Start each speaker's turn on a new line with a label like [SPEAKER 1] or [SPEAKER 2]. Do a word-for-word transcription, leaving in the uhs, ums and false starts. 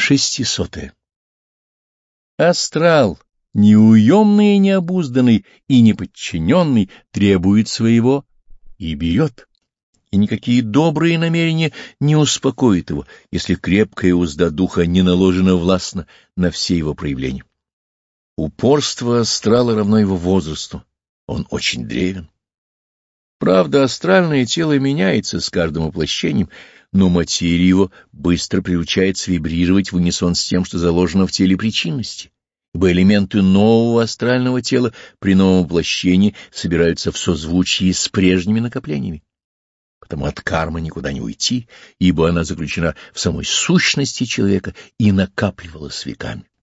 [SPEAKER 1] Шестисотое. Астрал, неуемный и необузданный, и неподчиненный, требует своего и берет. И никакие добрые намерения не успокоят его, если крепкая узда духа не наложена властно на все его проявления. Упорство астрала равно его возрасту, он очень древен. Правда, астральное тело меняется с каждым воплощением, но материя его быстро приучается вибрировать в унисон с тем, что заложено в теле причинности, ибо элементы нового астрального тела при новом воплощении собираются в созвучии с прежними накоплениями. Потому от кармы никуда не уйти, ибо она заключена в самой сущности человека и накапливалась веками.